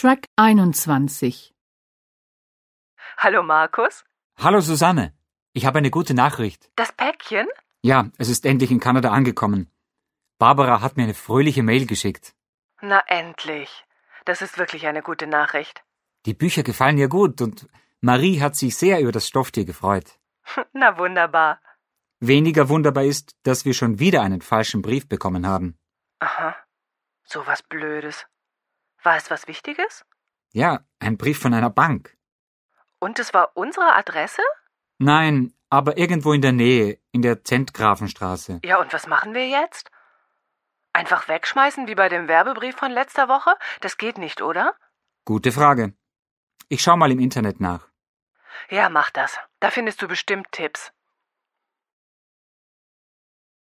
Track 21. Hallo Markus. Hallo Susanne, ich habe eine gute Nachricht. Das Päckchen? Ja, es ist endlich in Kanada angekommen. Barbara hat mir eine fröhliche Mail geschickt. Na endlich. Das ist wirklich eine gute Nachricht. Die Bücher gefallen ihr gut und Marie hat sich sehr über das Stofftier gefreut. Na wunderbar. Weniger wunderbar ist, dass wir schon wieder einen falschen Brief bekommen haben. Aha. So was Blödes. War es was Wichtiges? Ja, ein Brief von einer Bank. Und es war unsere Adresse? Nein, aber irgendwo in der Nähe, in der Zentgrafenstraße. Ja, und was machen wir jetzt? Einfach wegschmeißen wie bei dem Werbebrief von letzter Woche? Das geht nicht, oder? Gute Frage. Ich schau mal im Internet nach. Ja, mach das. Da findest du bestimmt Tipps.